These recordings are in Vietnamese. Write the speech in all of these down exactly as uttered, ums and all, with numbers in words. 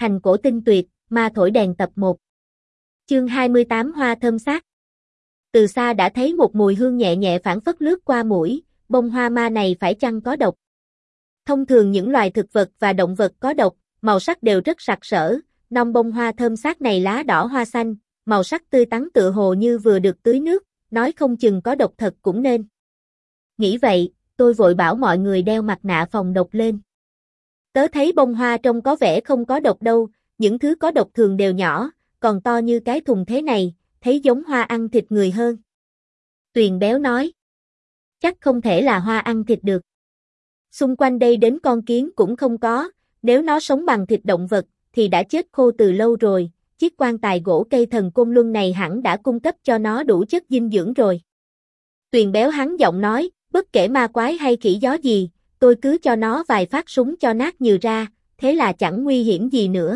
Thành cổ tinh tuyệt, ma thổi đèn tập một. Chương hai mươi tám Hoa thơm xác. Từ xa đã thấy một mùi hương nhẹ nhẹ phảng phất lướt qua mũi, bông hoa ma này phải chăng có độc? Thông thường những loài thực vật và động vật có độc, màu sắc đều rất sặc sỡ, nong bông hoa thơm xác này lá đỏ hoa xanh, màu sắc tươi tắn tựa hồ như vừa được tưới nước, nói không chừng có độc thật cũng nên. Nghĩ vậy, tôi vội bảo mọi người đeo mặt nạ phòng độc lên. Tớ thấy bông hoa trông có vẻ không có độc đâu, những thứ có độc thường đều nhỏ, còn to như cái thùng thế này, thấy giống hoa ăn thịt người hơn. Tuyền béo nói. Chắc không thể là hoa ăn thịt được. Xung quanh đây đến con kiến cũng không có, nếu nó sống bằng thịt động vật, thì đã chết khô từ lâu rồi, chiếc quan tài gỗ cây thần côn luân này hẳn đã cung cấp cho nó đủ chất dinh dưỡng rồi. Tuyền béo hắn giọng nói, bất kể ma quái hay khỉ gió gì, tôi cứ cho nó vài phát súng cho nát nhừ ra, thế là chẳng nguy hiểm gì nữa.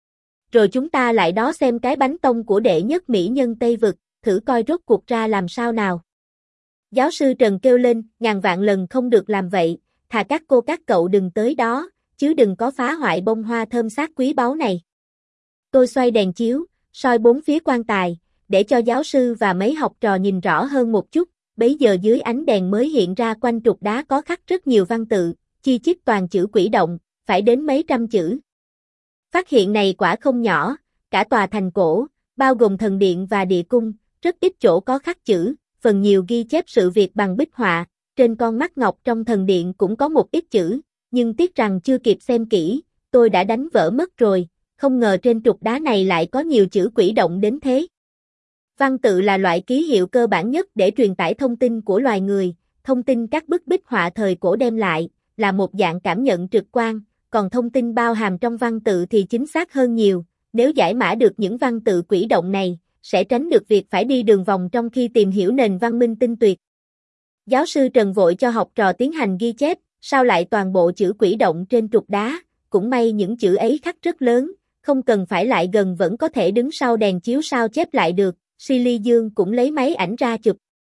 Rồi chúng ta lại đó xem cái bánh tông của đệ nhất mỹ nhân Tây Vực, thử coi rốt cuộc ra làm sao nào. Giáo sư Trần kêu lên, ngàn vạn lần không được làm vậy, thà các cô các cậu đừng tới đó, chứ đừng có phá hoại bông hoa thơm xác quý báu này. Tôi xoay đèn chiếu, soi bốn phía quan tài, để cho giáo sư và mấy học trò nhìn rõ hơn một chút, bấy giờ dưới ánh đèn mới hiện ra quanh trục đá có khắc rất nhiều văn tự, chi chít toàn chữ quỷ động, phải đến mấy trăm chữ. Phát hiện này quả không nhỏ, cả tòa thành cổ, bao gồm thần điện và địa cung, rất ít chỗ có khắc chữ, phần nhiều ghi chép sự việc bằng bích họa, trên con mắt ngọc trong thần điện cũng có một ít chữ, nhưng tiếc rằng chưa kịp xem kỹ, tôi đã đánh vỡ mất rồi, không ngờ trên trục đá này lại có nhiều chữ quỷ động đến thế. Văn tự là loại ký hiệu cơ bản nhất để truyền tải thông tin của loài người, thông tin các bức bích họa thời cổ đem lại, là một dạng cảm nhận trực quan, còn thông tin bao hàm trong văn tự thì chính xác hơn nhiều, nếu giải mã được những văn tự quỷ động này, sẽ tránh được việc phải đi đường vòng trong khi tìm hiểu nền văn minh tinh tuyệt. Giáo sư Trần vội cho học trò tiến hành ghi chép, sao lại toàn bộ chữ quỷ động trên trục đá, cũng may những chữ ấy khắc rất lớn, không cần phải lại gần vẫn có thể đứng sau đèn chiếu sao chép lại được, Silly Dương cũng lấy máy ảnh ra chụp.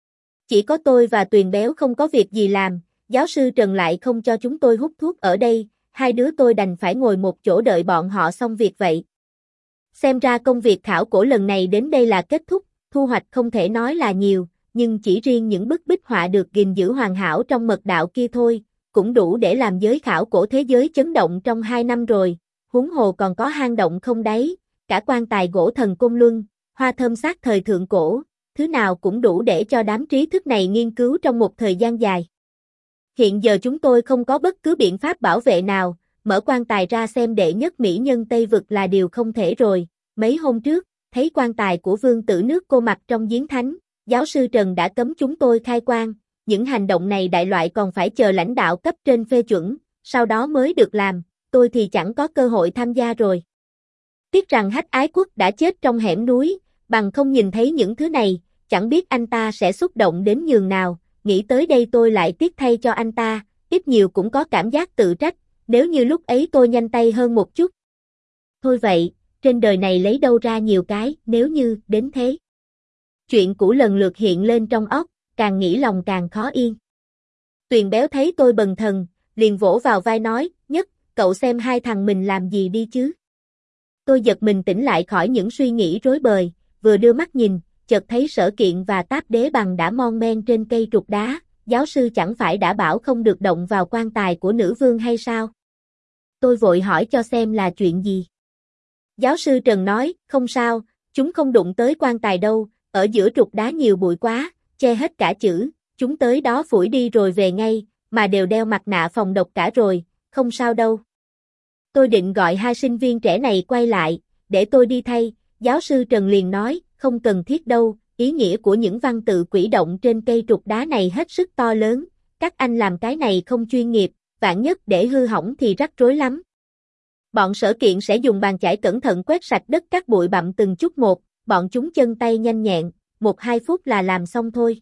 Chỉ có tôi và Tuyền béo không có việc gì làm, giáo sư Trần lại không cho chúng tôi hút thuốc ở đây, hai đứa tôi đành phải ngồi một chỗ đợi bọn họ xong việc vậy. Xem ra công việc khảo cổ lần này đến đây là kết thúc, thu hoạch không thể nói là nhiều, nhưng chỉ riêng những bức bích họa được gìn giữ hoàn hảo trong mật đạo kia thôi, cũng đủ để làm giới khảo cổ thế giới chấn động trong hai năm rồi, huống hồ còn có hang động không đáy, cả quan tài gỗ thần côn luân, hoa thơm xác thời thượng cổ, thứ nào cũng đủ để cho đám trí thức này nghiên cứu trong một thời gian dài. Hiện giờ chúng tôi không có bất cứ biện pháp bảo vệ nào, mở quan tài ra xem đệ nhất mỹ nhân Tây Vực là điều không thể rồi. Mấy hôm trước, thấy quan tài của vương tử nước cô mặc trong giếng thánh, giáo sư Trần đã cấm chúng tôi khai quan, những hành động này đại loại còn phải chờ lãnh đạo cấp trên phê chuẩn, sau đó mới được làm, tôi thì chẳng có cơ hội tham gia rồi. Tiếc rằng Hách Ái Quốc đã chết trong hẻm núi, bằng không nhìn thấy những thứ này, chẳng biết anh ta sẽ xúc động đến nhường nào, nghĩ tới đây tôi lại tiếc thay cho anh ta, ít nhiều cũng có cảm giác tự trách, nếu như lúc ấy tôi nhanh tay hơn một chút. Thôi vậy, trên đời này lấy đâu ra nhiều cái, nếu như, đến thế. Chuyện cũ lần lượt hiện lên trong óc, càng nghĩ lòng càng khó yên. Tuyền béo thấy tôi bần thần, liền vỗ vào vai nói, Nhất, cậu xem hai thằng mình làm gì đi chứ. Tôi giật mình tỉnh lại khỏi những suy nghĩ rối bời, vừa đưa mắt nhìn, chợt thấy Sở Kiện và Táp Đế Bằng đã mon men trên cây trục đá, giáo sư chẳng phải đã bảo không được động vào quan tài của nữ vương hay sao? Tôi vội hỏi cho xem là chuyện gì. Giáo sư Trần nói, không sao, chúng không đụng tới quan tài đâu, ở giữa trục đá nhiều bụi quá, che hết cả chữ, chúng tới đó phủi đi rồi về ngay, mà đều đeo mặt nạ phòng độc cả rồi, không sao đâu. Tôi định gọi hai sinh viên trẻ này quay lại, để tôi đi thay, giáo sư Trần liền nói, không cần thiết đâu, ý nghĩa của những văn tự quỷ động trên cây trục đá này hết sức to lớn, các anh làm cái này không chuyên nghiệp, vạn nhất để hư hỏng thì rắc rối lắm. Bọn Sở Kiện sẽ dùng bàn chải cẩn thận quét sạch đất các bụi bặm từng chút một, bọn chúng chân tay nhanh nhẹn, một hai phút là làm xong thôi.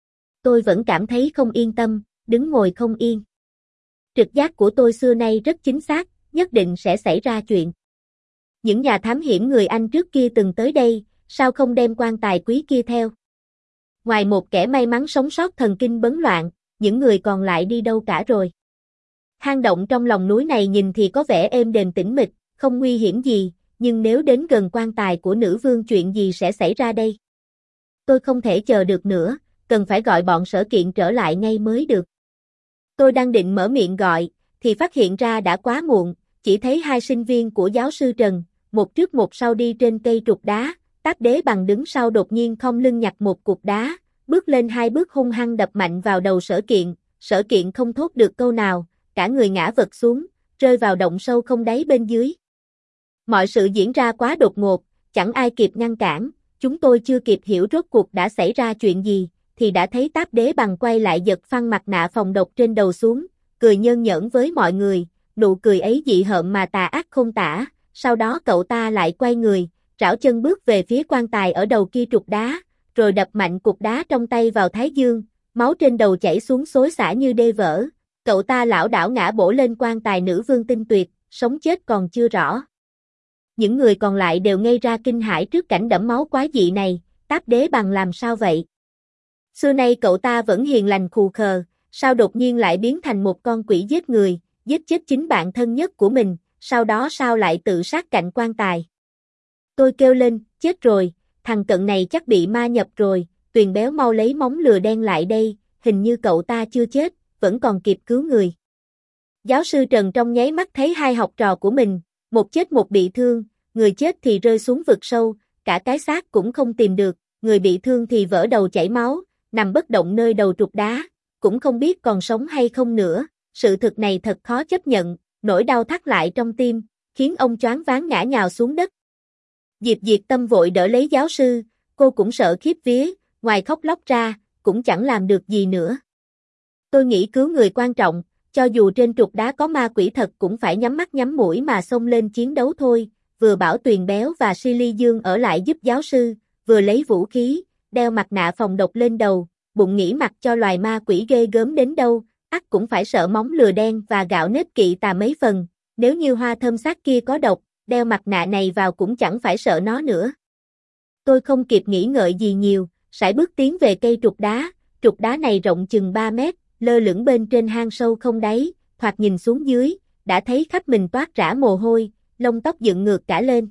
Tôi vẫn cảm thấy không yên tâm, đứng ngồi không yên. Trực giác của tôi xưa nay rất chính xác, nhất định sẽ xảy ra chuyện. Những nhà thám hiểm người Anh trước kia từng tới đây, sao không đem quan tài quý kia theo? Ngoài một kẻ may mắn sống sót thần kinh bấn loạn, những người còn lại đi đâu cả rồi? Hang động trong lòng núi này nhìn thì có vẻ êm đềm tĩnh mịch, không nguy hiểm gì, nhưng nếu đến gần quan tài của nữ vương chuyện gì sẽ xảy ra đây? Tôi không thể chờ được nữa, cần phải gọi bọn Sở Kiện trở lại ngay mới được. Tôi đang định mở miệng gọi, thì phát hiện ra đã quá muộn, chỉ thấy hai sinh viên của giáo sư Trần, một trước một sau đi trên cây trục đá, Táp Đế Bằng đứng sau đột nhiên khom lưng nhặt một cục đá, bước lên hai bước hung hăng đập mạnh vào đầu Sở Kiện, Sở Kiện không thốt được câu nào, cả người ngã vật xuống, rơi vào động sâu không đáy bên dưới. Mọi sự diễn ra quá đột ngột, chẳng ai kịp ngăn cản, chúng tôi chưa kịp hiểu rốt cuộc đã xảy ra chuyện gì, thì đã thấy Táp Đế Bằng quay lại giật phăng mặt nạ phòng độc trên đầu xuống, cười nhơn nhởn với mọi người, nụ cười ấy dị hợm mà tà ác không tả, sau đó cậu ta lại quay người, rảo chân bước về phía quan tài ở đầu kia trục đá, rồi đập mạnh cục đá trong tay vào thái dương, máu trên đầu chảy xuống xối xả như đê vỡ, cậu ta lảo đảo ngã bổ lên quan tài nữ vương tinh tuyệt, sống chết còn chưa rõ. Những người còn lại đều ngây ra kinh hãi trước cảnh đẫm máu quái dị này, Táp Đế Bằng làm sao vậy? Xưa nay cậu ta vẫn hiền lành khù khờ, sao đột nhiên lại biến thành một con quỷ giết người, giết chết chính bạn thân nhất của mình, sau đó sao lại tự sát cạnh quan tài? Tôi kêu lên, chết rồi, thằng cận này chắc bị ma nhập rồi, Tuyền Béo mau lấy móng lừa đen lại đây, hình như cậu ta chưa chết, vẫn còn kịp cứu người. Giáo sư Trần trong nháy mắt thấy hai học trò của mình, một chết một bị thương, người chết thì rơi xuống vực sâu, cả cái xác cũng không tìm được, người bị thương thì vỡ đầu chảy máu, nằm bất động nơi đầu trục đá, cũng không biết còn sống hay không nữa, sự thực này thật khó chấp nhận, nỗi đau thắt lại trong tim, khiến ông choáng váng ngã nhào xuống đất. Diệp Diệt Tâm vội đỡ lấy giáo sư, cô cũng sợ khiếp vía, ngoài khóc lóc ra, cũng chẳng làm được gì nữa. Tôi nghĩ cứu người quan trọng, cho dù trên trục đá có ma quỷ thật cũng phải nhắm mắt nhắm mũi mà xông lên chiến đấu thôi, vừa bảo Tuyền Béo và Silly Dương ở lại giúp giáo sư, vừa lấy vũ khí, đeo mặt nạ phòng độc lên đầu, bụng nghĩ mặc cho loài ma quỷ ghê gớm đến đâu, ắt cũng phải sợ móng lừa đen và gạo nếp kỵ tà mấy phần, nếu như hoa thơm xác kia có độc, đeo mặt nạ này vào cũng chẳng phải sợ nó nữa. Tôi không kịp nghĩ ngợi gì nhiều, sải bước tiến về cây trục đá, trục đá này rộng chừng ba mét, lơ lửng bên trên hang sâu không đáy, thoạt nhìn xuống dưới, đã thấy khắp mình toát rã mồ hôi, lông tóc dựng ngược cả lên.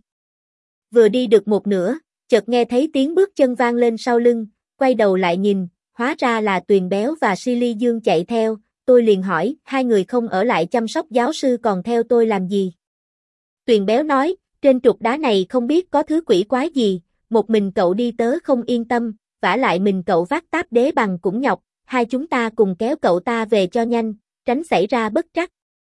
Vừa đi được một nửa, chợt nghe thấy tiếng bước chân vang lên sau lưng, quay đầu lại nhìn, hóa ra là Tuyền Béo và Silly Dương chạy theo, tôi liền hỏi, hai người không ở lại chăm sóc giáo sư còn theo tôi làm gì? Tuyền Béo nói, trên trục đá này không biết có thứ quỷ quái gì, một mình cậu đi tớ không yên tâm, vả lại mình cậu vác Táp Đế Bằng cũng nhọc, hai chúng ta cùng kéo cậu ta về cho nhanh, tránh xảy ra bất trắc.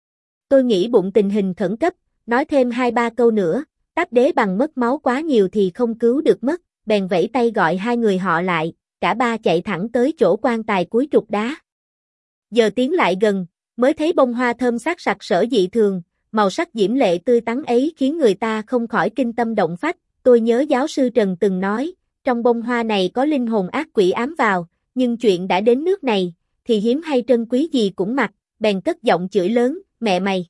Tôi nghĩ bụng tình hình khẩn cấp, nói thêm hai ba câu nữa, Táp Đế Bằng mất máu quá nhiều thì không cứu được mất, bèn vẫy tay gọi hai người họ lại, cả ba chạy thẳng tới chỗ quan tài cuối trục đá. Giờ tiến lại gần, mới thấy bông hoa thơm xác sặc sỡ dị thường, màu sắc diễm lệ tươi tắn ấy khiến người ta không khỏi kinh tâm động phách, tôi nhớ giáo sư Trần từng nói, trong bông hoa này có linh hồn ác quỷ ám vào, nhưng chuyện đã đến nước này, thì hiếm hay trân quý gì cũng mặc, bèn cất giọng chửi lớn, mẹ mày.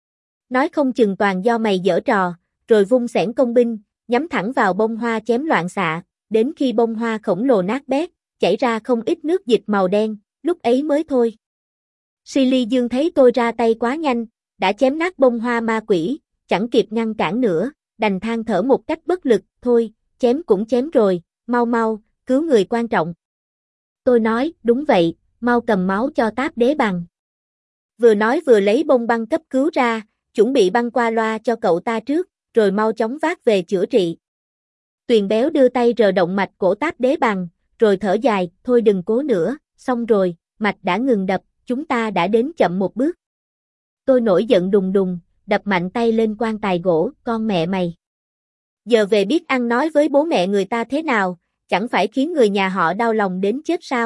Nói không chừng toàn do mày giở trò, rồi vung xẻng công binh, nhắm thẳng vào bông hoa chém loạn xạ, đến khi bông hoa khổng lồ nát bét, chảy ra không ít nước dịch màu đen, lúc ấy mới thôi. Silly Dương thấy tôi ra tay quá nhanh, đã chém nát bông hoa ma quỷ, chẳng kịp ngăn cản nữa, đành than thở một cách bất lực, thôi, chém cũng chém rồi, mau mau, cứu người quan trọng. Tôi nói, đúng vậy, mau cầm máu cho Táp Đế Bằng. Vừa nói vừa lấy bông băng cấp cứu ra, chuẩn bị băng qua loa cho cậu ta trước, rồi mau chóng vác về chữa trị. Tuyền Béo đưa tay rờ động mạch cổ Táp Đế Bằng, rồi thở dài, thôi đừng cố nữa, xong rồi, mạch đã ngừng đập, chúng ta đã đến chậm một bước. Tôi nổi giận đùng đùng, đập mạnh tay lên quan tài gỗ, con mẹ mày. Giờ về biết ăn nói với bố mẹ người ta thế nào, chẳng phải khiến người nhà họ đau lòng đến chết sao?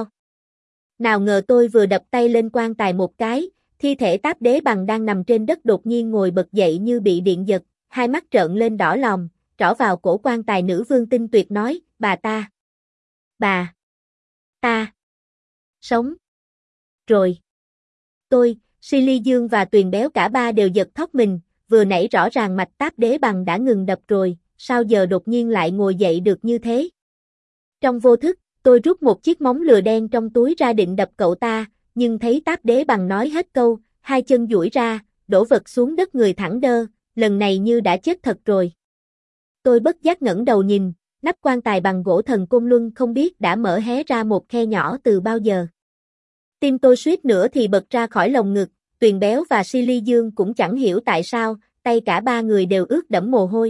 Nào ngờ tôi vừa đập tay lên quan tài một cái, thi thể Táp Đế Bằng đang nằm trên đất đột nhiên ngồi bật dậy như bị điện giật, hai mắt trợn lên đỏ lòm, trỏ vào cổ quan tài nữ vương tinh tuyệt nói, bà ta. Bà. Ta. Sống. Rồi. Tôi, Silly Dương và Tuyền Béo cả ba đều giật thót mình, vừa nãy rõ ràng mạch Táp Đế Bằng đã ngừng đập rồi, sao giờ đột nhiên lại ngồi dậy được như thế? Trong vô thức, tôi rút một chiếc móng lừa đen trong túi ra định đập cậu ta, nhưng thấy Táp Đế Bằng nói hết câu, hai chân duỗi ra, đổ vật xuống đất người thẳng đơ, lần này như đã chết thật rồi. Tôi bất giác ngẩng đầu nhìn, nắp quan tài bằng gỗ thần côn luân không biết đã mở hé ra một khe nhỏ từ bao giờ. Tim tôi suýt nữa thì bật ra khỏi lồng ngực, Tuyền Béo và Silly Dương cũng chẳng hiểu tại sao, tay cả ba người đều ướt đẫm mồ hôi.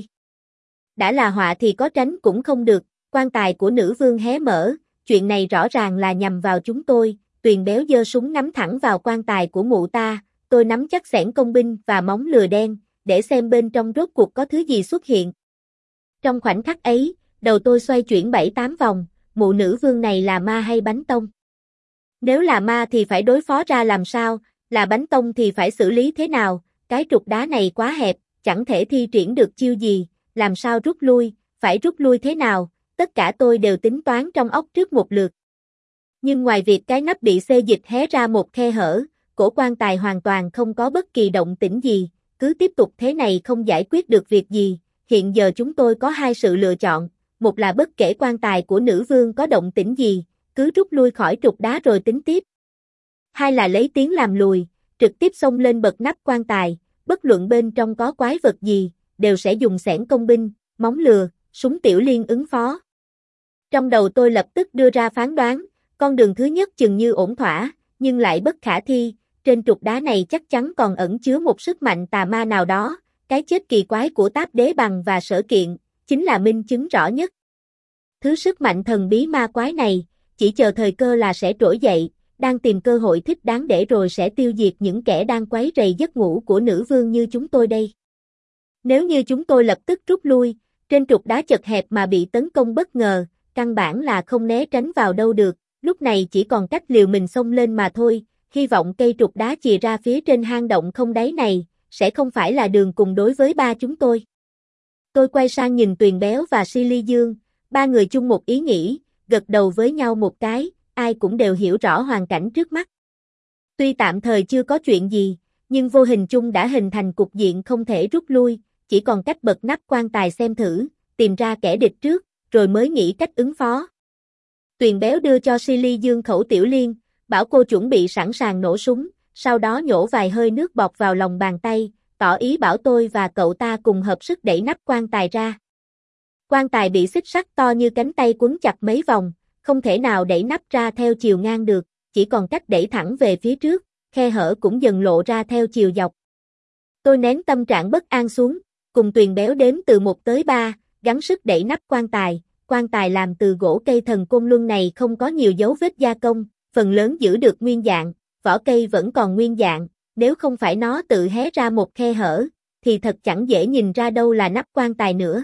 Đã là họa thì có tránh cũng không được, quan tài của nữ vương hé mở, chuyện này rõ ràng là nhằm vào chúng tôi, Tuyền Béo giơ súng nắm thẳng vào quan tài của mụ ta, tôi nắm chắc xẻng công binh và móng lừa đen, để xem bên trong rốt cuộc có thứ gì xuất hiện. Trong khoảnh khắc ấy, đầu tôi xoay chuyển bảy tám vòng, mụ nữ vương này là ma hay bánh tông? Nếu là ma thì phải đối phó ra làm sao, là bánh tông thì phải xử lý thế nào, cái trục đá này quá hẹp, chẳng thể thi triển được chiêu gì, làm sao rút lui, phải rút lui thế nào, tất cả tôi đều tính toán trong óc trước một lượt. Nhưng ngoài việc cái nắp bị xê dịch hé ra một khe hở, cổ quan tài hoàn toàn không có bất kỳ động tĩnh gì, cứ tiếp tục thế này không giải quyết được việc gì, hiện giờ chúng tôi có hai sự lựa chọn, một là bất kể quan tài của nữ vương có động tĩnh gì, cứ rút lui khỏi trục đá rồi tính tiếp. Hai là lấy tiếng làm lùi, trực tiếp xông lên bật nắp quan tài, bất luận bên trong có quái vật gì, đều sẽ dùng xẻng công binh, móng lừa, súng tiểu liên ứng phó. Trong đầu tôi lập tức đưa ra phán đoán, con đường thứ nhất chừng như ổn thỏa, nhưng lại bất khả thi, trên trục đá này chắc chắn còn ẩn chứa một sức mạnh tà ma nào đó, cái chết kỳ quái của Táp Đế Bằng và Sở Kiện, chính là minh chứng rõ nhất. Thứ sức mạnh thần bí ma quái này, chỉ chờ thời cơ là sẽ trỗi dậy, đang tìm cơ hội thích đáng để rồi sẽ tiêu diệt những kẻ đang quấy rầy giấc ngủ của nữ vương như chúng tôi đây. Nếu như chúng tôi lập tức rút lui, trên trục đá chật hẹp mà bị tấn công bất ngờ, căn bản là không né tránh vào đâu được, lúc này chỉ còn cách liều mình xông lên mà thôi, hy vọng cây trục đá chìa ra phía trên hang động không đáy này, sẽ không phải là đường cùng đối với ba chúng tôi. Tôi quay sang nhìn Tuyền Béo và Silly Dương, ba người chung một ý nghĩ, gật đầu với nhau một cái, ai cũng đều hiểu rõ hoàn cảnh trước mắt. Tuy tạm thời chưa có chuyện gì, nhưng vô hình chung đã hình thành cục diện không thể rút lui, chỉ còn cách bật nắp quan tài xem thử, tìm ra kẻ địch trước, rồi mới nghĩ cách ứng phó. Tuyền Béo đưa cho Silly Dương khẩu tiểu liên, bảo cô chuẩn bị sẵn sàng nổ súng, sau đó nhổ vài hơi nước bọt vào lòng bàn tay, tỏ ý bảo tôi và cậu ta cùng hợp sức đẩy nắp quan tài ra. Quan tài bị xích sắt to như cánh tay quấn chặt mấy vòng, không thể nào đẩy nắp ra theo chiều ngang được, chỉ còn cách đẩy thẳng về phía trước, khe hở cũng dần lộ ra theo chiều dọc. Tôi nén tâm trạng bất an xuống, cùng Tuyền Béo đếm từ một tới ba, gắng sức đẩy nắp quan tài, quan tài làm từ gỗ cây thần côn luân này không có nhiều dấu vết gia công, phần lớn giữ được nguyên dạng, vỏ cây vẫn còn nguyên dạng, nếu không phải nó tự hé ra một khe hở, thì thật chẳng dễ nhìn ra đâu là nắp quan tài nữa.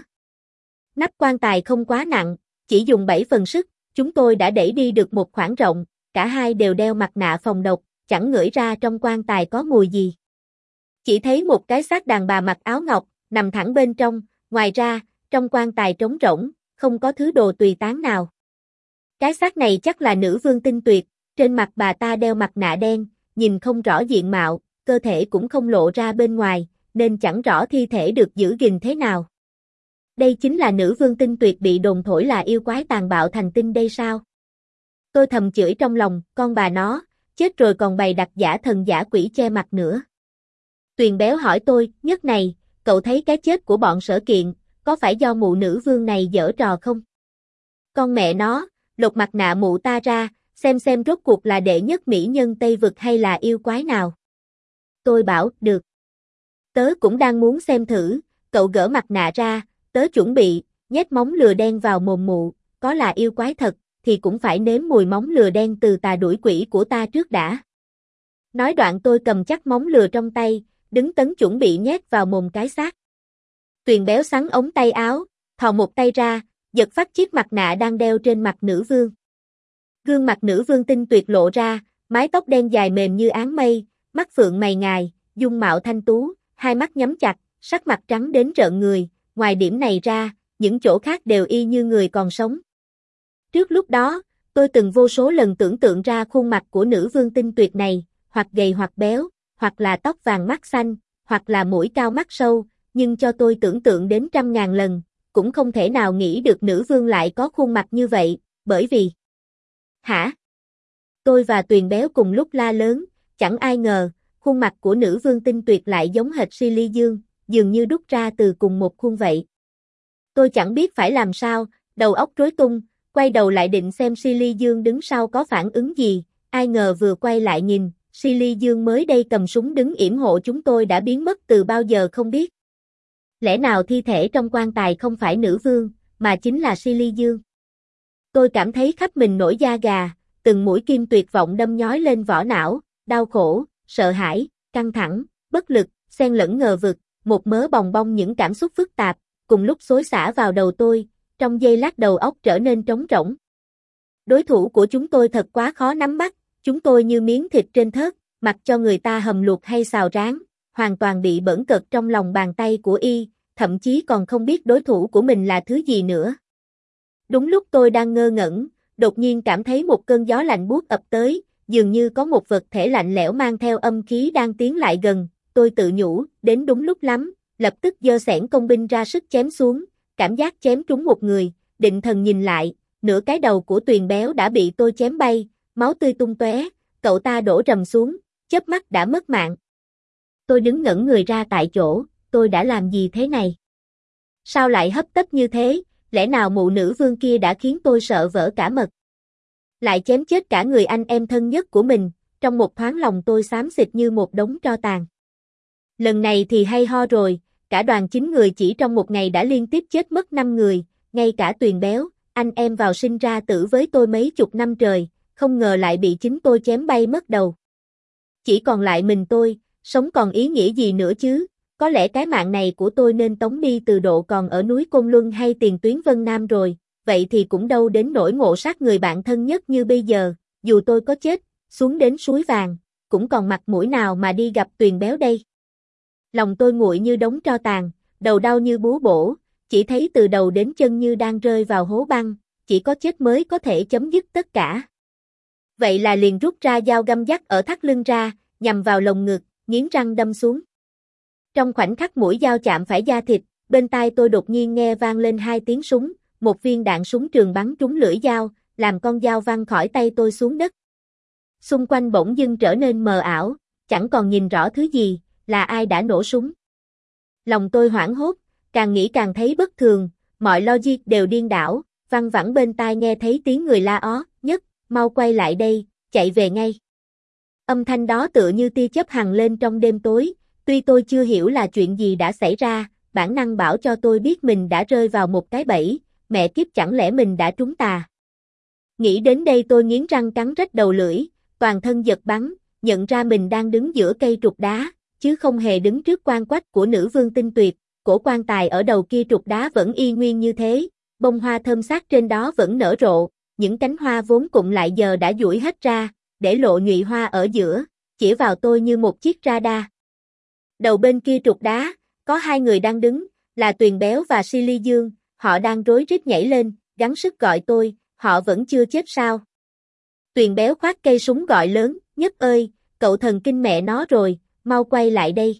Nắp quan tài không quá nặng, chỉ dùng bảy phần sức, chúng tôi đã đẩy đi được một khoảng rộng, cả hai đều đeo mặt nạ phòng độc, chẳng ngửi ra trong quan tài có mùi gì. Chỉ thấy một cái xác đàn bà mặc áo ngọc, nằm thẳng bên trong, ngoài ra, trong quan tài trống rỗng, không có thứ đồ tùy tán nào. Cái xác này chắc là nữ vương tinh tuyệt, trên mặt bà ta đeo mặt nạ đen, nhìn không rõ diện mạo, cơ thể cũng không lộ ra bên ngoài, nên chẳng rõ thi thể được giữ gìn thế nào. Đây chính là nữ vương tinh tuyệt bị đồn thổi là yêu quái tàn bạo thành tinh đây sao? Tôi thầm chửi trong lòng, con bà nó, chết rồi còn bày đặt giả thần giả quỷ che mặt nữa. Tuyền Béo hỏi tôi, nhất này, cậu thấy cái chết của bọn Sở Kiện, có phải do mụ nữ vương này giở trò không? Con mẹ nó, lột mặt nạ mụ ta ra, xem xem rốt cuộc là đệ nhất mỹ nhân Tây Vực hay là yêu quái nào. Tôi bảo, được. Tớ cũng đang muốn xem thử, cậu gỡ mặt nạ ra, tớ chuẩn bị, nhét móng lừa đen vào mồm mụ, có là yêu quái thật, thì cũng phải nếm mùi móng lừa đen từ tà đuổi quỷ của ta trước đã. Nói đoạn tôi cầm chắc móng lừa trong tay, đứng tấn chuẩn bị nhét vào mồm cái xác. Tuyền Béo xắn ống tay áo, thò một tay ra, giật phát chiếc mặt nạ đang đeo trên mặt nữ vương. Gương mặt nữ vương tinh tuyệt lộ ra, mái tóc đen dài mềm như áng mây, mắt phượng mày ngài, dung mạo thanh tú, hai mắt nhắm chặt, sắc mặt trắng đến rợn người, ngoài điểm này ra, những chỗ khác đều y như người còn sống. Trước lúc đó, tôi từng vô số lần tưởng tượng ra khuôn mặt của nữ vương tinh tuyệt này, hoặc gầy hoặc béo, hoặc là tóc vàng mắt xanh, hoặc là mũi cao mắt sâu, nhưng cho tôi tưởng tượng đến trăm ngàn lần, cũng không thể nào nghĩ được nữ vương lại có khuôn mặt như vậy, bởi vì... Hả? Tôi và Tuyền Béo cùng lúc la lớn, chẳng ai ngờ, khuôn mặt của nữ vương tinh tuyệt lại giống hệt Silly Dương, dường như đúc ra từ cùng một khuôn vậy. Tôi chẳng biết phải làm sao, đầu óc rối tung, quay đầu lại định xem Silly Dương đứng sau có phản ứng gì, ai ngờ vừa quay lại nhìn, Silly Dương mới đây cầm súng đứng yểm hộ chúng tôi đã biến mất từ bao giờ không biết. Lẽ nào thi thể trong quan tài không phải nữ vương, mà chính là Silly Dương? Tôi cảm thấy khắp mình nổi da gà, từng mũi kim tuyệt vọng đâm nhói lên vỏ não, đau khổ, sợ hãi, căng thẳng, bất lực, xen lẫn ngờ vực, một mớ bòng bong những cảm xúc phức tạp, cùng lúc xối xả vào đầu tôi, trong giây lát đầu óc trở nên trống rỗng. Đối thủ của chúng tôi thật quá khó nắm bắt, chúng tôi như miếng thịt trên thớt, mặc cho người ta hầm luộc hay xào rán, hoàn toàn bị bỡn cợt trong lòng bàn tay của y, thậm chí còn không biết đối thủ của mình là thứ gì nữa. Đúng lúc tôi đang ngơ ngẩn, đột nhiên cảm thấy một cơn gió lạnh buốt ập tới, dường như có một vật thể lạnh lẽo mang theo âm khí đang tiến lại gần, tôi tự nhủ, đến đúng lúc lắm, lập tức giơ xẻng công binh ra sức chém xuống, cảm giác chém trúng một người, định thần nhìn lại, nửa cái đầu của Tuyền Béo đã bị tôi chém bay, máu tươi tung tóe, cậu ta đổ rầm xuống, chớp mắt đã mất mạng. Tôi đứng ngẩn người ra tại chỗ, tôi đã làm gì thế này? Sao lại hấp tấp như thế, lẽ nào mụ nữ vương kia đã khiến tôi sợ vỡ cả mật? Lại chém chết cả người anh em thân nhất của mình, trong một thoáng lòng tôi xám xịt như một đống tro tàn. Lần này thì hay ho rồi, cả đoàn chín người chỉ trong một ngày đã liên tiếp chết mất năm người, ngay cả Tuyền Béo, anh em vào sinh ra tử với tôi mấy chục năm trời, không ngờ lại bị chính tôi chém bay mất đầu. Chỉ còn lại mình tôi, sống còn ý nghĩa gì nữa chứ, có lẽ cái mạng này của tôi nên tống đi từ độ còn ở núi Côn Luân hay tiền tuyến Vân Nam rồi, vậy thì cũng đâu đến nỗi ngộ sát người bạn thân nhất như bây giờ, dù tôi có chết, xuống đến suối vàng, cũng còn mặt mũi nào mà đi gặp Tuyền Béo đây. Lòng tôi nguội như đống tro tàn, đầu đau như búa bổ, chỉ thấy từ đầu đến chân như đang rơi vào hố băng, chỉ có chết mới có thể chấm dứt tất cả. Vậy là liền rút ra dao găm dắt ở thắt lưng ra, nhằm vào lồng ngực, nghiến răng đâm xuống. Trong khoảnh khắc mũi dao chạm phải da thịt, bên tai tôi đột nhiên nghe vang lên hai tiếng súng, một viên đạn súng trường bắn trúng lưỡi dao, làm con dao văng khỏi tay tôi xuống đất. Xung quanh bỗng dưng trở nên mờ ảo, chẳng còn nhìn rõ thứ gì, là ai đã nổ súng. Lòng tôi hoảng hốt, càng nghĩ càng thấy bất thường, mọi logic đều điên đảo, văng vẳng bên tai nghe thấy tiếng người la ó, Nhất, mau quay lại đây, chạy về ngay. Âm thanh đó tựa như tia chớp hằn lên trong đêm tối, tuy tôi chưa hiểu là chuyện gì đã xảy ra, bản năng bảo cho tôi biết mình đã rơi vào một cái bẫy, mẹ kiếp chẳng lẽ mình đã trúng tà. Nghĩ đến đây tôi nghiến răng cắn rách đầu lưỡi, toàn thân giật bắn, nhận ra mình đang đứng giữa cây trục đá, chứ không hề đứng trước quan quách của nữ vương tinh tuyệt, cổ quan tài ở đầu kia trục đá vẫn y nguyên như thế, bông hoa thơm sát trên đó vẫn nở rộ, những cánh hoa vốn cụm lại giờ đã duỗi hết ra, để lộ nhụy hoa ở giữa, chỉ vào tôi như một chiếc radar. Đầu bên kia trục đá, có hai người đang đứng, là Tuyền Béo và Silly Dương, họ đang rối rít nhảy lên, gắng sức gọi tôi, họ vẫn chưa chết sao? Tuyền Béo khoác cây súng gọi lớn, Nhất ơi, cậu thần kinh mẹ nó rồi, mau quay lại đây.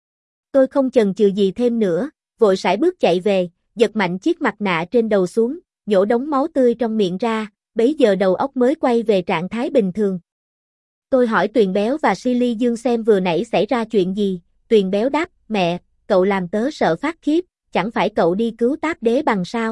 Tôi không chần chừ gì thêm nữa, vội sải bước chạy về, giật mạnh chiếc mặt nạ trên đầu xuống, nhổ đống máu tươi trong miệng ra, bấy giờ đầu óc mới quay về trạng thái bình thường. Tôi hỏi Tuyền Béo và Silly Dương xem vừa nãy xảy ra chuyện gì, Tuyền Béo đáp, mẹ, cậu làm tớ sợ phát khiếp, chẳng phải cậu đi cứu Táp Đế Bằng sao?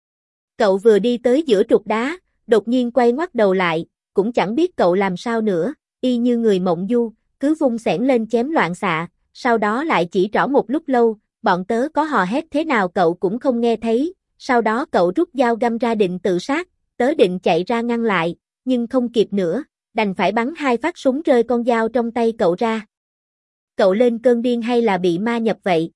Cậu vừa đi tới giữa trục đá, đột nhiên quay ngoắt đầu lại, cũng chẳng biết cậu làm sao nữa, y như người mộng du, cứ vung xẻng lên chém loạn xạ, sau đó lại chỉ trỏ một lúc lâu, bọn tớ có hò hét thế nào cậu cũng không nghe thấy, sau đó cậu rút dao găm ra định tự sát, tớ định chạy ra ngăn lại, nhưng không kịp nữa, đành phải bắn hai phát súng rơi con dao trong tay cậu ra. Cậu lên cơn điên hay là bị ma nhập vậy?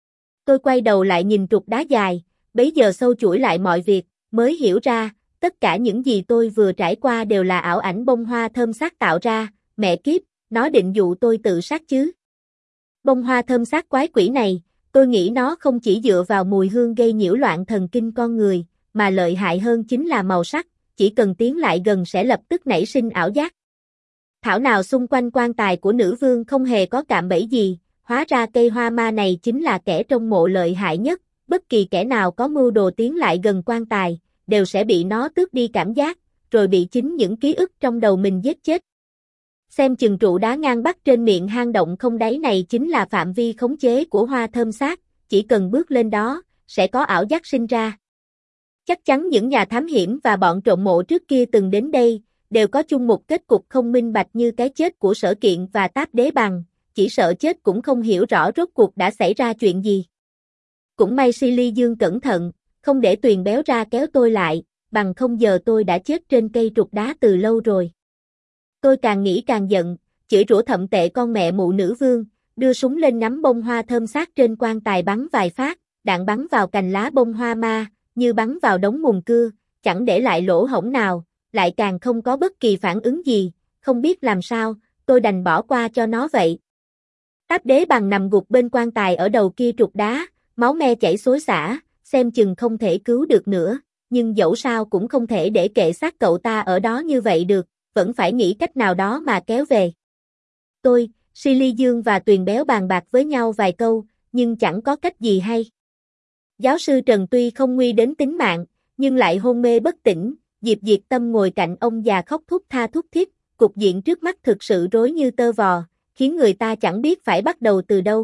Tôi quay đầu lại nhìn trục đá dài, bấy giờ sâu chuỗi lại mọi việc, mới hiểu ra, tất cả những gì tôi vừa trải qua đều là ảo ảnh bông hoa thơm sát tạo ra, mẹ kiếp, nó định dụ tôi tự sát chứ. Bông hoa thơm sát quái quỷ này, tôi nghĩ nó không chỉ dựa vào mùi hương gây nhiễu loạn thần kinh con người, mà lợi hại hơn chính là màu sắc, chỉ cần tiến lại gần sẽ lập tức nảy sinh ảo giác. Thảo nào xung quanh quan tài của nữ vương không hề có cạm bẫy gì, hóa ra cây hoa ma này chính là kẻ trong mộ lợi hại nhất, bất kỳ kẻ nào có mưu đồ tiến lại gần quan tài, đều sẽ bị nó tước đi cảm giác, rồi bị chính những ký ức trong đầu mình giết chết. Xem chừng trụ đá ngang bắc trên miệng hang động không đáy này chính là phạm vi khống chế của Hoa Thơm Xác, chỉ cần bước lên đó, sẽ có ảo giác sinh ra. Chắc chắn những nhà thám hiểm và bọn trộm mộ trước kia từng đến đây, đều có chung một kết cục không minh bạch như cái chết của Sở Kiện và Táp Đế Bằng, chỉ sợ chết cũng không hiểu rõ rốt cuộc đã xảy ra chuyện gì. Cũng may Silly Dương cẩn thận, không để Tuyền Béo ra kéo tôi lại, bằng không giờ tôi đã chết trên cây trục đá từ lâu rồi. Tôi càng nghĩ càng giận, chửi rủa thậm tệ con mẹ mụ nữ vương, đưa súng lên ngắm bông hoa thơm xác trên quan tài bắn vài phát, đạn bắn vào cành lá bông hoa ma, như bắn vào đống mùn cưa, chẳng để lại lỗ hổng nào, lại càng không có bất kỳ phản ứng gì, không biết làm sao, tôi đành bỏ qua cho nó vậy. Táp Đế Bằng nằm gục bên quan tài ở đầu kia trục đá, máu me chảy xối xả, xem chừng không thể cứu được nữa, nhưng dẫu sao cũng không thể để kệ xác cậu ta ở đó như vậy được, vẫn phải nghĩ cách nào đó mà kéo về. Tôi, Silly Dương và Tuyền Béo bàn bạc với nhau vài câu, nhưng chẳng có cách gì hay. Giáo sư Trần tuy không nguy đến tính mạng, nhưng lại hôn mê bất tỉnh, Diệp Diệt Tâm ngồi cạnh ông già khóc thút tha thút thít, cục diện trước mắt thực sự rối như tơ vò, khiến người ta chẳng biết phải bắt đầu từ đâu.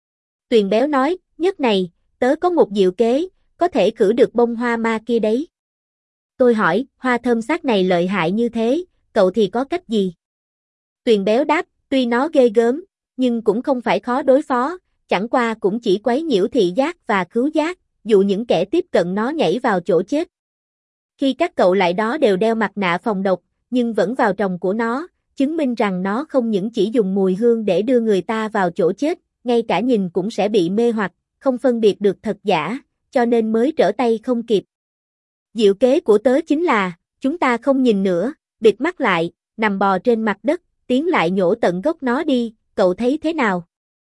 Tuyền Béo nói, nhất này, tớ có một diệu kế, có thể khử được bông hoa ma kia đấy. Tôi hỏi, hoa thơm xác này lợi hại như thế, cậu thì có cách gì? Tuyền Béo đáp, tuy nó ghê gớm, nhưng cũng không phải khó đối phó, chẳng qua cũng chỉ quấy nhiễu thị giác và khứu giác, dụ những kẻ tiếp cận nó nhảy vào chỗ chết. Khi các cậu lại đó đều đeo mặt nạ phòng độc, nhưng vẫn vào tròng của nó, chứng minh rằng nó không những chỉ dùng mùi hương để đưa người ta vào chỗ chết, ngay cả nhìn cũng sẽ bị mê hoặc, không phân biệt được thật giả, cho nên mới trở tay không kịp. Diệu kế của tớ chính là, chúng ta không nhìn nữa, bịt mắt lại, nằm bò trên mặt đất, tiến lại nhổ tận gốc nó đi, cậu thấy thế nào?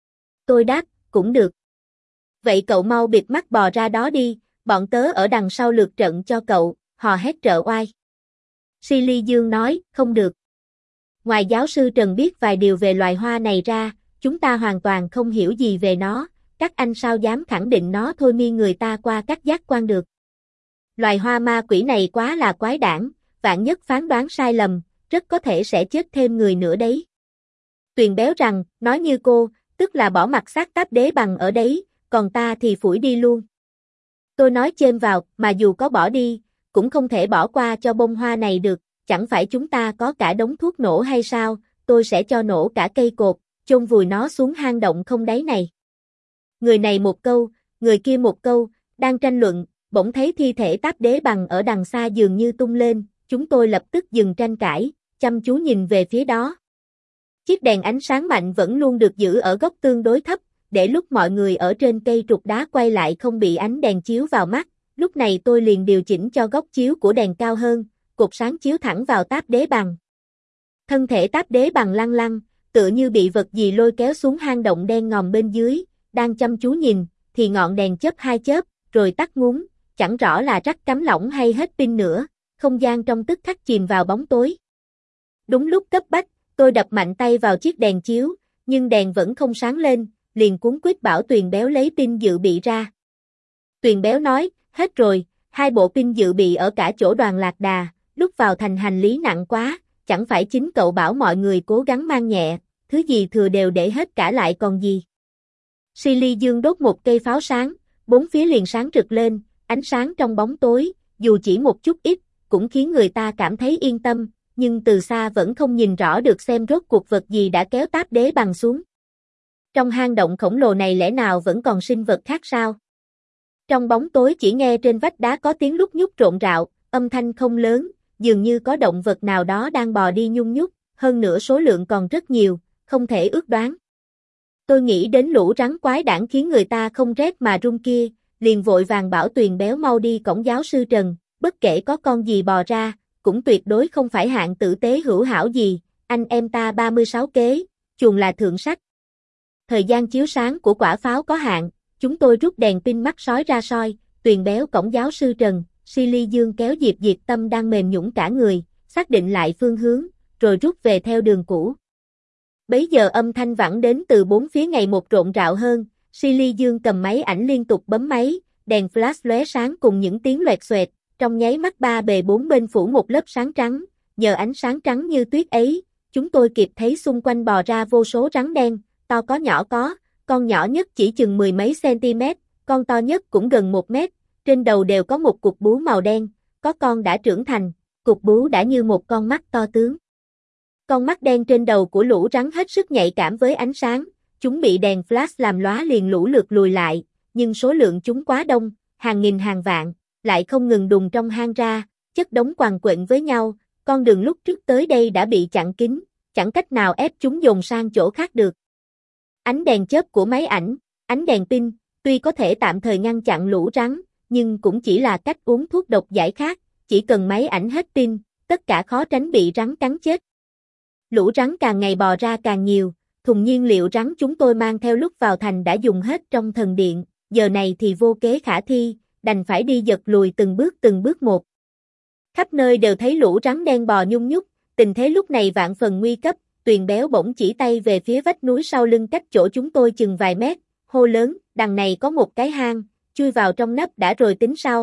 Tôi đáp, cũng được. Vậy cậu mau bịt mắt bò ra đó đi, bọn tớ ở đằng sau lượt trận cho cậu, hò hét trợ oai. Silly Dương nói, không được. Ngoài giáo sư Trần biết vài điều về loài hoa này ra, chúng ta hoàn toàn không hiểu gì về nó, các anh sao dám khẳng định nó thôi miên người ta qua các giác quan được. Loài hoa ma quỷ này quá là quái đản, vạn nhất phán đoán sai lầm, rất có thể sẽ chết thêm người nữa đấy. Tuyền Béo rằng, nói như cô, tức là bỏ mặc xác Táp Đế Bằng ở đấy, còn ta thì phủi đi luôn. Tôi nói chêm vào, mà dù có bỏ đi, cũng không thể bỏ qua cho bông hoa này được, chẳng phải chúng ta có cả đống thuốc nổ hay sao, tôi sẽ cho nổ cả cây cột, chôn vùi nó xuống hang động không đáy này. Người này một câu, người kia một câu, đang tranh luận, bỗng thấy thi thể Táp Đế Bằng ở đằng xa dường như tung lên, chúng tôi lập tức dừng tranh cãi, chăm chú nhìn về phía đó. Chiếc đèn ánh sáng mạnh vẫn luôn được giữ ở góc tương đối thấp, để lúc mọi người ở trên cây trục đá quay lại không bị ánh đèn chiếu vào mắt, lúc này tôi liền điều chỉnh cho góc chiếu của đèn cao hơn, cột sáng chiếu thẳng vào Táp Đế Bằng. Thân thể Táp Đế Bằng lăn lăn, tựa như bị vật gì lôi kéo xuống hang động đen ngòm bên dưới, đang chăm chú nhìn, thì ngọn đèn chớp hai chớp, rồi tắt ngúm, chẳng rõ là rắc cắm lỏng hay hết pin nữa, không gian trong tức khắc chìm vào bóng tối. Đúng lúc cấp bách, tôi đập mạnh tay vào chiếc đèn chiếu, nhưng đèn vẫn không sáng lên, liền cuống quýt bảo Tuyền Béo lấy pin dự bị ra. Tuyền Béo nói, hết rồi, hai bộ pin dự bị ở cả chỗ Đoàn Lạc Đà, lúc vào thành hành lý nặng quá, chẳng phải chính cậu bảo mọi người cố gắng mang nhẹ, thứ gì thừa đều để hết cả lại còn gì. Silly Dương đốt một cây pháo sáng, bốn phía liền sáng rực lên, ánh sáng trong bóng tối, dù chỉ một chút ít, cũng khiến người ta cảm thấy yên tâm, nhưng từ xa vẫn không nhìn rõ được xem rốt cuộc vật gì đã kéo Táp Đế Bằng xuống. Trong hang động khổng lồ này lẽ nào vẫn còn sinh vật khác sao? Trong bóng tối chỉ nghe trên vách đá có tiếng lúc nhúc rộn rạo, âm thanh không lớn, dường như có động vật nào đó đang bò đi nhung nhúc, hơn nữa số lượng còn rất nhiều, không thể ước đoán. Tôi nghĩ đến lũ rắn quái đản khiến người ta không rét mà run kia, liền vội vàng bảo Tuyền Béo mau đi cổng giáo sư Trần, bất kể có con gì bò ra, cũng tuyệt đối không phải hạng tử tế hữu hảo gì, anh em ta ba mươi sáu kế, chuồng là thượng sách. Thời gian chiếu sáng của quả pháo có hạn, chúng tôi rút đèn pin mắt sói ra soi, Tuyền Béo cổng giáo sư Trần, Silly Dương kéo Diệp Diệt Tâm đang mềm nhũn cả người, xác định lại phương hướng, rồi rút về theo đường cũ. Bấy giờ âm thanh vẳng đến từ bốn phía ngày một rộn rạo hơn, Silly Dương cầm máy ảnh liên tục bấm máy, đèn flash lóe sáng cùng những tiếng loẹt xoẹt, trong nháy mắt ba bề bốn bên phủ một lớp sáng trắng, nhờ ánh sáng trắng như tuyết ấy, chúng tôi kịp thấy xung quanh bò ra vô số rắn đen, to có nhỏ có, con nhỏ nhất chỉ chừng mười mấy cm, con to nhất cũng gần một mét, trên đầu đều có một cục bướu màu đen, có con đã trưởng thành, cục bướu đã như một con mắt to tướng. Con mắt đen trên đầu của lũ rắn hết sức nhạy cảm với ánh sáng, chúng bị đèn flash làm lóa liền lũ lượt lùi lại, nhưng số lượng chúng quá đông, hàng nghìn hàng vạn, lại không ngừng đùng trong hang ra, chất đống quằn quện với nhau, con đường lúc trước tới đây đã bị chặn kín, chẳng cách nào ép chúng dồn sang chỗ khác được. Ánh đèn chớp của máy ảnh, ánh đèn pin, tuy có thể tạm thời ngăn chặn lũ rắn, nhưng cũng chỉ là cách uống thuốc độc giải khác, chỉ cần máy ảnh hết pin, tất cả khó tránh bị rắn cắn chết. Lũ rắn càng ngày bò ra càng nhiều, thùng nhiên liệu rắn chúng tôi mang theo lúc vào thành đã dùng hết trong thần điện, giờ này thì vô kế khả thi, đành phải đi giật lùi từng bước từng bước một. Khắp nơi đều thấy lũ rắn đen bò nhung nhúc, tình thế lúc này vạn phần nguy cấp, Tuyền Béo bỗng chỉ tay về phía vách núi sau lưng cách chỗ chúng tôi chừng vài mét, hô lớn, đằng này có một cái hang, chui vào trong nấp đã rồi tính sau.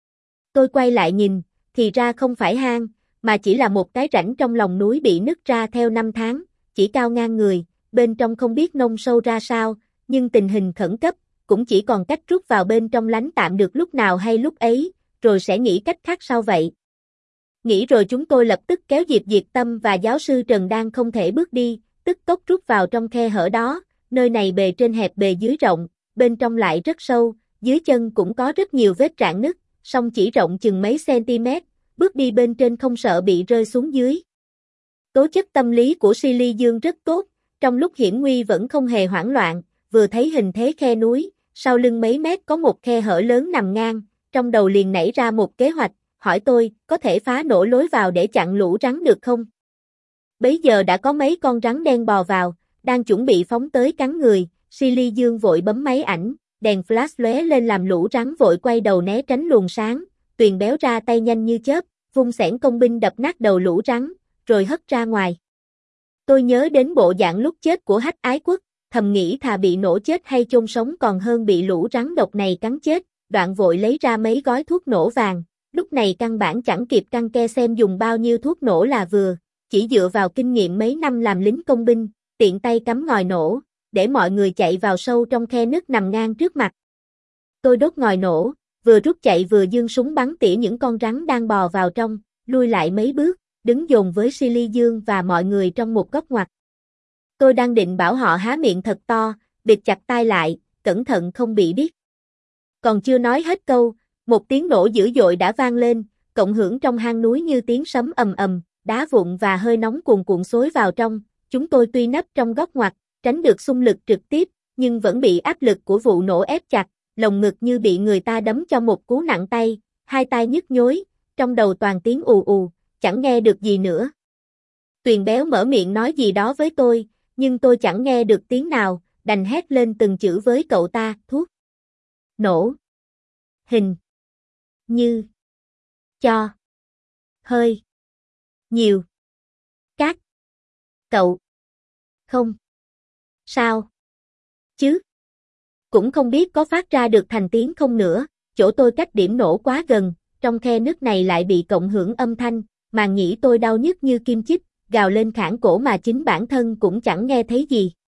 Tôi quay lại nhìn, thì ra không phải hang, mà chỉ là một cái rãnh trong lòng núi bị nứt ra theo năm tháng, chỉ cao ngang người, bên trong không biết nông sâu ra sao, nhưng tình hình khẩn cấp, cũng chỉ còn cách rút vào bên trong lánh tạm được lúc nào hay lúc ấy, rồi sẽ nghĩ cách khác sau vậy. Nghĩ rồi chúng tôi lập tức kéo Diệp Diệt Tâm và giáo sư Trần đang không thể bước đi, tức tốc rút vào trong khe hở đó, nơi này bề trên hẹp bề dưới rộng, bên trong lại rất sâu, dưới chân cũng có rất nhiều vết rạn nứt, song chỉ rộng chừng mấy cm, bước đi bên trên không sợ bị rơi xuống dưới. Tố chất tâm lý của Silly Dương rất tốt, trong lúc hiểm nguy vẫn không hề hoảng loạn, vừa thấy hình thế khe núi, sau lưng mấy mét có một khe hở lớn nằm ngang, trong đầu liền nảy ra một kế hoạch, hỏi tôi, có thể phá nổ lối vào để chặn lũ rắn được không? Bấy giờ đã có mấy con rắn đen bò vào, đang chuẩn bị phóng tới cắn người, Silly Dương vội bấm máy ảnh, đèn flash lóe lên làm lũ rắn vội quay đầu né tránh luồng sáng, Tuyền Béo ra tay nhanh như chớp, vung xẻng công binh đập nát đầu lũ rắn, rồi hất ra ngoài. Tôi nhớ đến bộ dạng lúc chết của Hách Ái Quốc, thầm nghĩ thà bị nổ chết hay chôn sống còn hơn bị lũ rắn độc này cắn chết, đoạn vội lấy ra mấy gói thuốc nổ vàng, lúc này căn bản chẳng kịp căng ke xem dùng bao nhiêu thuốc nổ là vừa, chỉ dựa vào kinh nghiệm mấy năm làm lính công binh, tiện tay cắm ngòi nổ, để mọi người chạy vào sâu trong khe nứt nằm ngang trước mặt. Tôi đốt ngòi nổ, vừa rút chạy vừa giương súng bắn tỉa những con rắn đang bò vào trong, lui lại mấy bước, đứng dồn với Silly Dương và mọi người trong một góc ngoặt. Tôi đang định bảo họ há miệng thật to, bịt chặt tai lại, cẩn thận không bị điếc. Còn chưa nói hết câu, một tiếng nổ dữ dội đã vang lên, cộng hưởng trong hang núi như tiếng sấm ầm ầm, đá vụn và hơi nóng cuồn cuộn xối vào trong, chúng tôi tuy nấp trong góc ngoặt, tránh được xung lực trực tiếp, nhưng vẫn bị áp lực của vụ nổ ép chặt, lồng ngực như bị người ta đấm cho một cú nặng tay, hai tai nhức nhối, trong đầu toàn tiếng ù ù, chẳng nghe được gì nữa. Tuyền Béo mở miệng nói gì đó với tôi, nhưng tôi chẳng nghe được tiếng nào, đành hét lên từng chữ với cậu ta, thuốc, nổ, hình, như, cho, hơi, nhiều, cát, cậu, không, sao, chứ, cũng không biết có phát ra được thành tiếng không nữa, chỗ tôi cách điểm nổ quá gần, trong khe nứt này lại bị cộng hưởng âm thanh, màng nhĩ tôi đau nhức như kim chích, gào lên khản cổ mà chính bản thân cũng chẳng nghe thấy gì.